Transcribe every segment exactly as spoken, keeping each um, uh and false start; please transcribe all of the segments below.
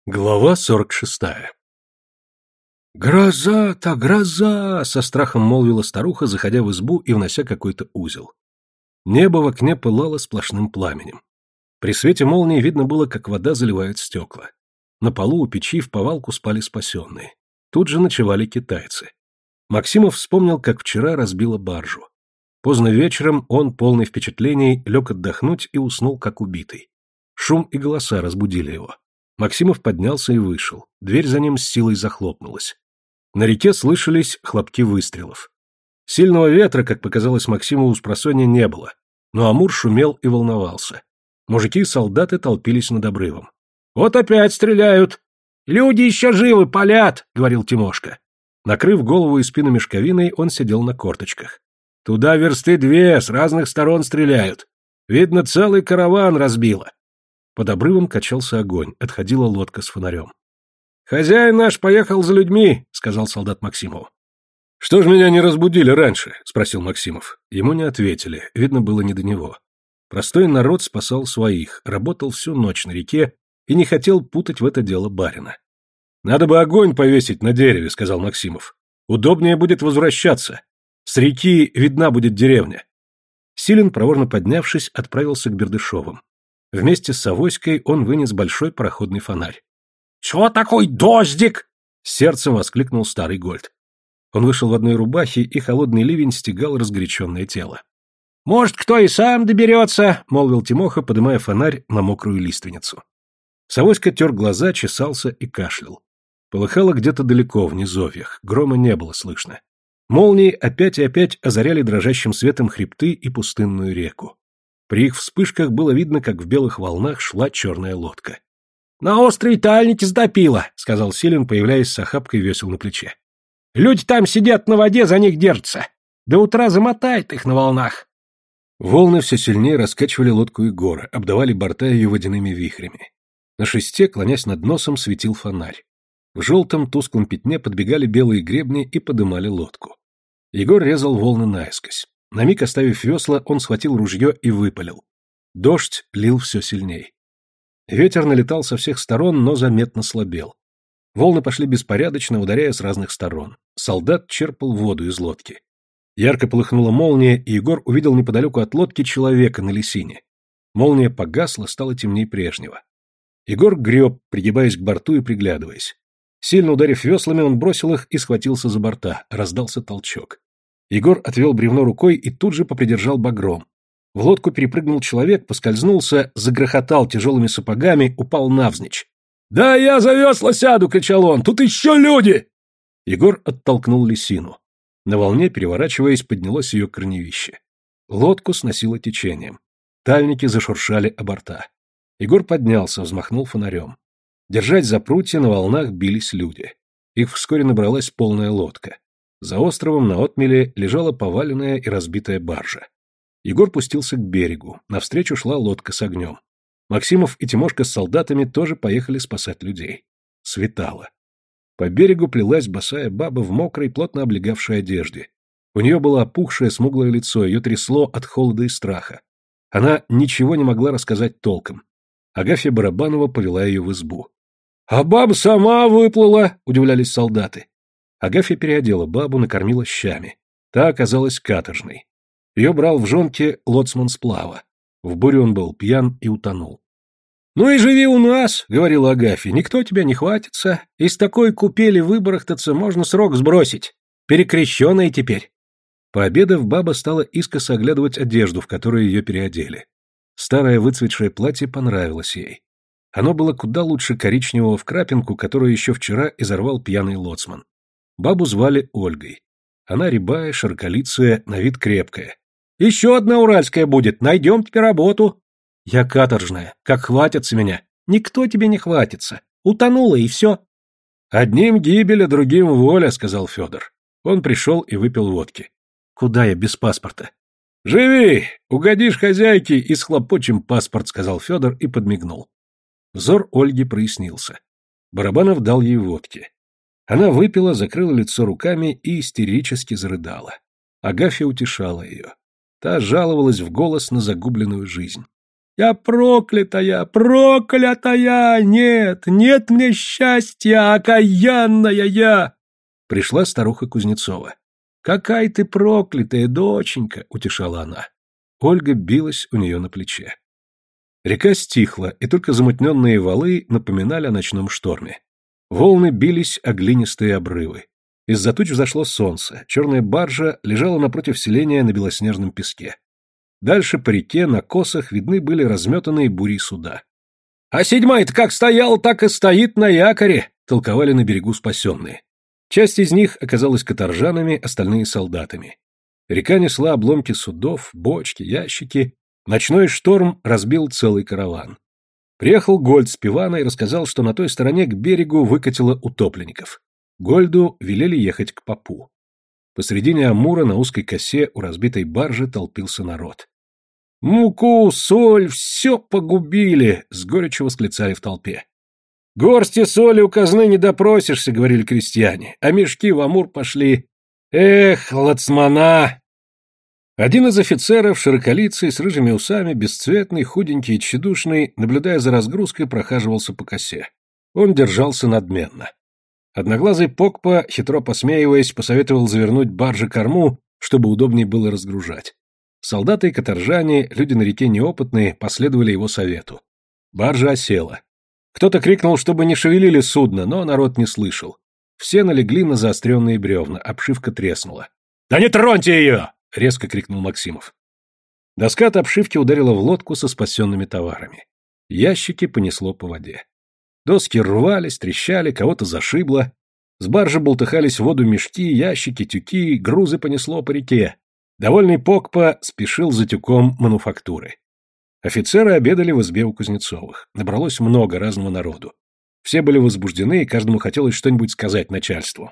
Глава сорок шестая. «Гроза-то, гроза!» — со страхом молвила старуха, заходя в избу и внося какой-то узел. Небо в окне пылало сплошным пламенем. При свете молнии видно было, как вода заливает стекла. На полу у печи в повалку спали спасенные. Тут же ночевали китайцы. Максимов вспомнил, как вчера разбила баржу. Поздно вечером он, полный впечатлений, лег отдохнуть и уснул, как убитый. Шум и голоса разбудили его. Максимов поднялся и вышел. Дверь за ним с силой захлопнулась. На реке слышались хлопки выстрелов. Сильного ветра, как показалось Максимову, спросонья не было, но Амур шумел и волновался. Мужики и солдаты толпились над обрывом. «Вот опять стреляют! Люди еще живы, палят!» — говорил Тимошка. Накрыв голову и спину мешковиной, он сидел на корточках. «Туда версты две, с разных сторон стреляют. Видно, целый караван разбило». Под обрывом качался огонь, отходила лодка с фонарем. «Хозяин наш поехал за людьми», — сказал солдат Максимову. «Что ж меня не разбудили раньше?» — спросил Максимов. Ему не ответили, видно было не до него. Простой народ спасал своих, работал всю ночь на реке и не хотел путать в это дело барина. «Надо бы огонь повесить на дереве», — сказал Максимов. «Удобнее будет возвращаться. С реки видна будет деревня». Силин, проворно поднявшись, отправился к Бердышевым. Вместе с Савоськой он вынес большой пароходный фонарь. «Чего такой дождик?» — сердцем воскликнул старый Гольд. Он вышел в одной рубахе, и холодный ливень стегал разгоряченное тело. «Может, кто и сам доберется», — молвил Тимоха, подымая фонарь на мокрую лиственницу. Савоська тер глаза, чесался и кашлял. Полыхало где-то далеко, в низовьях, грома не было слышно. Молнии опять и опять озаряли дрожащим светом хребты и пустынную реку. При их вспышках было видно, как в белых волнах шла черная лодка. «На острой тальнике затопило», — сказал Силин, появляясь с охапкой весел на плече. «Люди там сидят на воде, за них держатся. До утра замотает их на волнах». Волны все сильнее раскачивали лодку Егора, обдавали борта ее водяными вихрями. На шесте, клонясь над носом, светил фонарь. В желтом тусклом пятне подбегали белые гребни и подымали лодку. Егор резал волны наискось. На миг оставив весла, он схватил ружье и выпалил. Дождь лил все сильней. Ветер налетал со всех сторон, но заметно слабел. Волны пошли беспорядочно, ударяя с разных сторон. Солдат черпал воду из лодки. Ярко полыхнула молния, и Егор увидел неподалеку от лодки человека на лесине. Молния погасла, стало темнее прежнего. Егор греб, пригибаясь к борту и приглядываясь. Сильно ударив веслами, он бросил их и схватился за борта. Раздался толчок. Егор отвел бревно рукой и тут же попридержал багром. В лодку перепрыгнул человек, поскользнулся, загрохотал тяжелыми сапогами, упал навзничь. «Да я за весла сяду!» — кричал он. «Тут еще люди!» Егор оттолкнул лесину. На волне, переворачиваясь, поднялось ее корневище. Лодку сносило течением. Тальники зашуршали о борта. Егор поднялся, взмахнул фонарем. Держать за прутья на волнах бились люди. Их вскоре набралась полная лодка. За островом на отмеле лежала поваленная и разбитая баржа. Егор пустился к берегу, навстречу шла лодка с огнем. Максимов и Тимошка с солдатами тоже поехали спасать людей. Светало. По берегу плелась босая баба в мокрой, плотно облегавшей одежде. У нее было опухшее, смуглое лицо, ее трясло от холода и страха. Она ничего не могла рассказать толком. Агафья Барабанова повела ее в избу. — А баба сама выплыла, — удивлялись солдаты. Агафья переодела бабу, накормила щами. Та оказалась каторжной. Ее брал в жонки лоцман сплава. В бурю он был пьян и утонул. — Ну и живи у нас, — говорила Агафья, — никто тебя не хватится. Из такой купели выбарахтаться можно срок сбросить. Перекрещенная теперь. Пообедав, баба стала искоса оглядывать одежду, в которую ее переодели. Старое выцветшее платье понравилось ей. Оно было куда лучше коричневого в крапинку, которую еще вчера изорвал пьяный лоцман. Бабу звали Ольгой. Она рябая, широколицая, на вид крепкая. «Еще одна уральская будет, найдем тебе работу». «Я каторжная, как хватится меня». «Никто тебе не хватится. Утонула, и все». «Одним гибель, а другим воля», — сказал Федор. Он пришел и выпил водки. «Куда я без паспорта?» «Живи! Угодишь хозяйке и схлопочем паспорт», — сказал Федор и подмигнул. Взор Ольги прояснился. Барабанов дал ей водки. Она выпила, закрыла лицо руками и истерически зарыдала. Агафья утешала ее. Та жаловалась в голос на загубленную жизнь. Я проклятая, проклятая! Нет, нет мне счастья, окаянная я!» Пришла старуха Кузнецова. «Какая ты проклятая, доченька!» — утешала она. Ольга билась у нее на плече. Река стихла, и только замутненные валы напоминали о ночном шторме. Волны бились о глинистые обрывы. Из-за туч взошло солнце, черная баржа лежала напротив селения на белоснежном песке. Дальше по реке на косах видны были разметанные бури суда. «А седьмая-то как стоял, так и стоит на якоре!» — толковали на берегу спасенные. Часть из них оказалась каторжанами, остальные — солдатами. Река несла обломки судов, бочки, ящики. Ночной шторм разбил целый караван. Приехал Гольд с Пивана и рассказал, что на той стороне к берегу выкатило утопленников. Гольду велели ехать к попу. Посредине Амура на узкой косе у разбитой баржи толпился народ. «Муку, соль, все погубили!» — с горечью восклицали в толпе. «Горсти соли у казны не допросишься», — говорили крестьяне, «а мешки в Амур пошли. Эх, лацмана!» Один из офицеров, широколицый, с рыжими усами, бесцветный, худенький и тщедушный, наблюдая за разгрузкой, прохаживался по косе. Он держался надменно. Одноглазый Покпа, хитро посмеиваясь, посоветовал завернуть баржи корму, чтобы удобнее было разгружать. Солдаты и каторжане, люди на реке неопытные, последовали его совету. Баржа осела. Кто-то крикнул, чтобы не шевелили судно, но народ не слышал. Все налегли на заостренные бревна, обшивка треснула. «Да не троньте ее!» — резко крикнул Максимов. Доска от обшивки ударила в лодку со спасенными товарами. Ящики понесло по воде. Доски рвались, трещали, кого-то зашибло. С баржи болтыхались в воду мешки, ящики, тюки, грузы понесло по реке. Довольный Покпа спешил за тюком мануфактуры. Офицеры обедали в избе у Кузнецовых. Набралось много разного народу. Все были возбуждены, и каждому хотелось что-нибудь сказать начальству.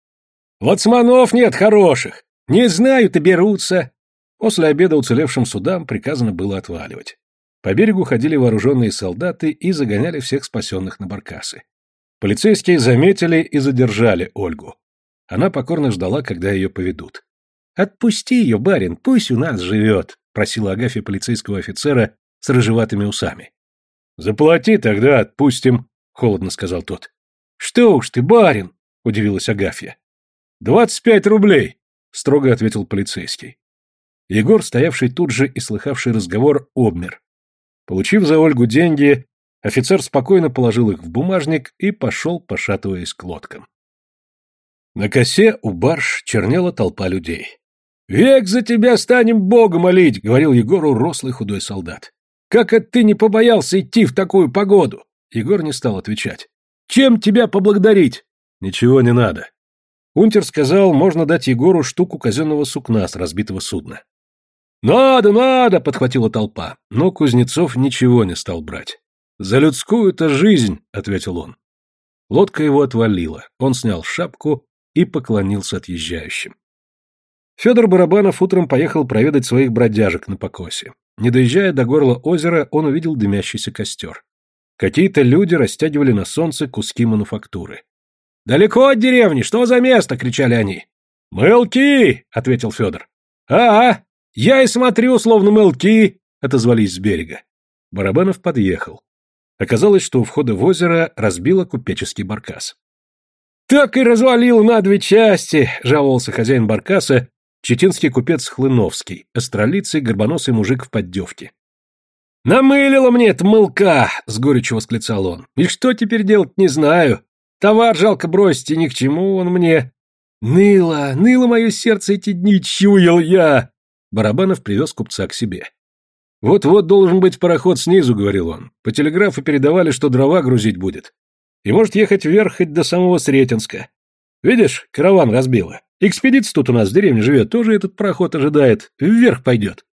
«Лацманов нет хороших! Не знают и берутся!» После обеда уцелевшим судам приказано было отваливать. По берегу ходили вооруженные солдаты и загоняли всех спасенных на баркасы. Полицейские заметили и задержали Ольгу. Она покорно ждала, когда ее поведут. «Отпусти ее, барин, пусть у нас живет», — просила Агафья полицейского офицера с рыжеватыми усами. «Заплати, тогда отпустим», — холодно сказал тот. «Что уж ты, барин», — удивилась Агафья. «Двадцать пять рублей», — строго ответил полицейский. Егор, стоявший тут же и слыхавший разговор, обмер. Получив за Ольгу деньги, офицер спокойно положил их в бумажник и пошел, пошатываясь к лодкам. На косе у барж чернела толпа людей. «Век за тебя станем Бога молить», — говорил Егору рослый худой солдат. «Как это ты не побоялся идти в такую погоду?» Егор не стал отвечать. «Чем тебя поблагодарить?» «Ничего не надо». Унтер сказал, можно дать Егору штуку казенного сукна с разбитого судна. «Надо, надо!» — подхватила толпа, но Кузнецов ничего не стал брать. «За людскую-то жизнь!» — ответил он. Лодка его отвалила, он снял шапку и поклонился отъезжающим. Федор Барабанов утром поехал проведать своих бродяжек на покосе. Не доезжая до горла озера, он увидел дымящийся костер. Какие-то люди растягивали на солнце куски мануфактуры. «Далеко от деревни, что за место?» — кричали они. «Мылки!» — ответил Федор. «А-а! Я и смотрю, словно мылки!» — отозвались с берега. Барабанов подъехал. Оказалось, что у входа в озеро разбило купеческий баркас. «Так и развалил на две части!» — жаловался хозяин баркаса, читинский купец Хлыновский, остролицый горбоносый мужик в поддевке. «Намылила мне это мылка!» — с горечью восклицал он. «И что теперь делать, не знаю. Товар жалко бросить, и ни к чему он мне. Ныло, ныло мое сердце эти дни, чуял я!» Барабанов привез купца к себе. «Вот-вот должен быть пароход снизу», — говорил он. «По телеграфу передавали, что дрова грузить будет. И может ехать вверх хоть до самого Сретенска. Видишь, караван разбило. Экспедиция тут у нас в деревне живет, тоже этот пароход ожидает. Вверх пойдет».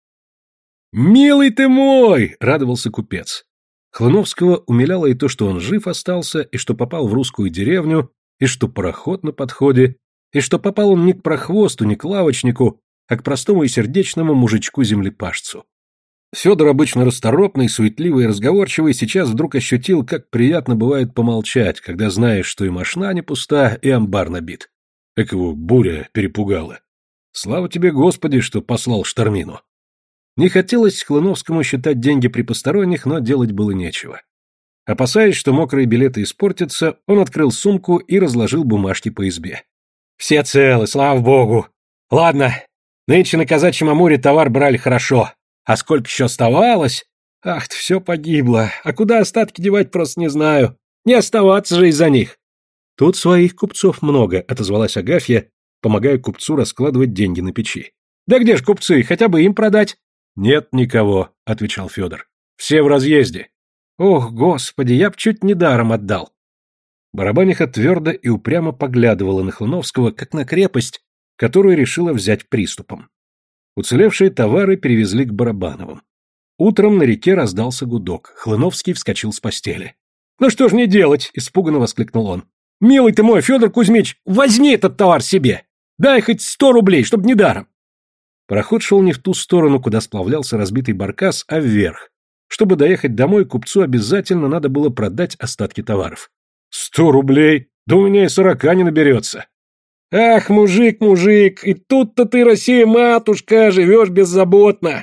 «Милый ты мой!» — радовался купец. Хлыновского умиляло и то, что он жив остался, и что попал в русскую деревню, и что пароход на подходе, и что попал он не к прохвосту, не к лавочнику, а к простому и сердечному мужичку-землепашцу. Федор, обычно расторопный, суетливый и разговорчивый, сейчас вдруг ощутил, как приятно бывает помолчать, когда знаешь, что и мошна не пуста, и амбар набит. Как его буря перепугала. Слава тебе, Господи, что послал штормину. Не хотелось Хлыновскому считать деньги при посторонних, но делать было нечего. Опасаясь, что мокрые билеты испортятся, он открыл сумку и разложил бумажки по избе. «Все целы, слава богу. Ладно, нынче на Казачьем Амуре товар брали хорошо. А сколько еще оставалось? Ах ты, все погибло. А куда остатки девать, просто не знаю. Не оставаться же из-за них». «Тут своих купцов много», — отозвалась Агафья, помогая купцу раскладывать деньги на печи. «Да где ж купцы, хотя бы им продать?» «Нет никого», — отвечал Федор. «Все в разъезде». «Ох, господи, я б чуть не даром отдал». Барабаниха твердо и упрямо поглядывала на Хлыновского, как на крепость, которую решила взять приступом. Уцелевшие товары перевезли к Барабановым. Утром на реке раздался гудок. Хлыновский вскочил с постели. «Ну что ж мне делать?» — испуганно воскликнул он. «Милый ты мой, Федор Кузьмич, возьми этот товар себе! Дай хоть сто рублей, чтоб не даром!» Пароход шел не в ту сторону, куда сплавлялся разбитый баркас, а вверх. Чтобы доехать домой, купцу обязательно надо было продать остатки товаров. «Сто рублей? Да у меня и сорока не наберется!» «Ах, мужик, мужик, и тут-то ты, Россия-матушка, живешь беззаботно!»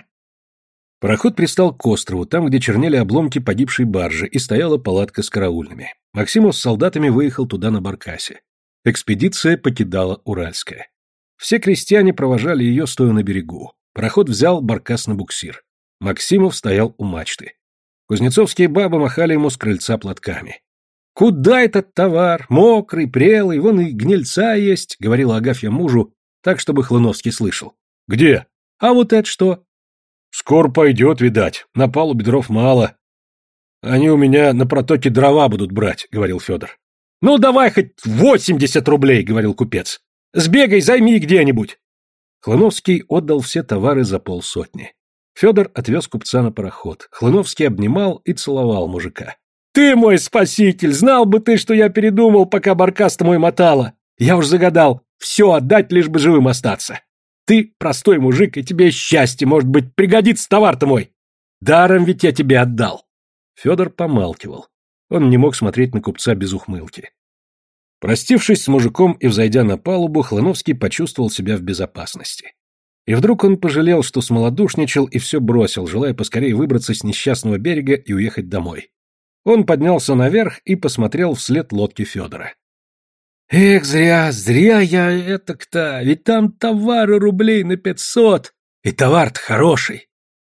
Пароход пристал к острову, там, где чернели обломки погибшей баржи, и стояла палатка с караульными. Максимов с солдатами выехал туда на баркасе. Экспедиция покидала Уральское. Все крестьяне провожали ее, стоя на берегу. Пароход взял баркас на буксир. Максимов стоял у мачты. Кузнецовские бабы махали ему с крыльца платками. «Куда этот товар? Мокрый, прелый, вон и гнильца есть», — говорила Агафья мужу, так, чтобы Хлыновский слышал. «Где?» «А вот это что?» «Скоро пойдет, видать, на палубе дров мало». «Они у меня на протоке дрова будут брать», — говорил Федор. «Ну, давай хоть восемьдесят рублей», — говорил купец. «Сбегай, займи где-нибудь». Хлыновский отдал все товары за полсотни. Федор отвез купца на пароход. Хлыновский обнимал и целовал мужика. «Ты мой спаситель! Знал бы ты, что я передумал, пока баркас-то мой мотала! Я уж загадал, все отдать, лишь бы живым остаться! Ты простой мужик, и тебе счастье, может быть, пригодится товар-то мой! Даром ведь я тебе отдал!» Федор помалкивал. Он не мог смотреть на купца без ухмылки. Простившись с мужиком и взойдя на палубу, Хлыновский почувствовал себя в безопасности. И вдруг он пожалел, что смолодушничал и все бросил, желая поскорее выбраться с несчастного берега и уехать домой. Он поднялся наверх и посмотрел вслед лодки Федора. «Эх, зря, зря я этак-то, ведь там товары рублей на пятьсот, и товар-то хороший».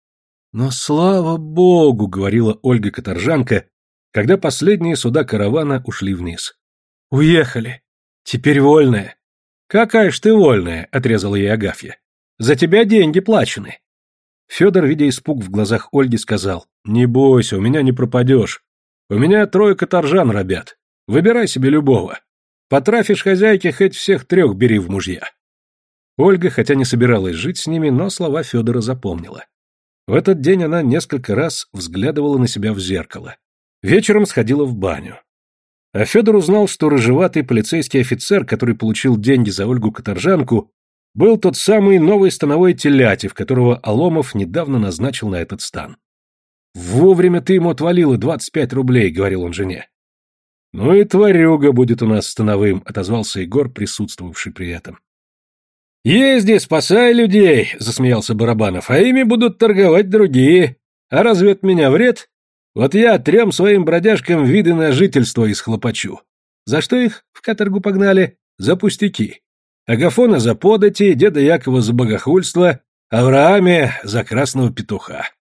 «Но слава богу», — говорила Ольга Каторжанка, когда последние суда каравана ушли вниз. «Уехали. Теперь вольная». «Какая ж ты вольная», — отрезала ей Агафья. «За тебя деньги плачены». Федор, видя испуг в глазах Ольги, сказал: «Не бойся, у меня не пропадешь. У меня трое каторжан робят. Выбирай себе любого. Потрафишь хозяйке, хоть всех трех бери в мужья». Ольга, хотя не собиралась жить с ними, но слова Федора запомнила. В этот день она несколько раз взглядывала на себя в зеркало. Вечером сходила в баню. А Федор узнал, что рыжеватый полицейский офицер, который получил деньги за Ольгу Каторжанку, был тот самый новый становой Телятев, которого Аломов недавно назначил на этот стан. «Вовремя ты ему отвалила двадцать пять рублей», — говорил он жене. «Ну и тварюга будет у нас становым», — отозвался Егор, присутствовавший при этом. «Езди, спасай людей», — засмеялся Барабанов, — «а ими будут торговать другие. А разве от меня вред? Вот я трем своим бродяжкам виды на жительство исхлопочу. За что их в каторгу погнали? За пустяки. Агафона за подати, деда Якова за богохульство, Аврааме за красного петуха».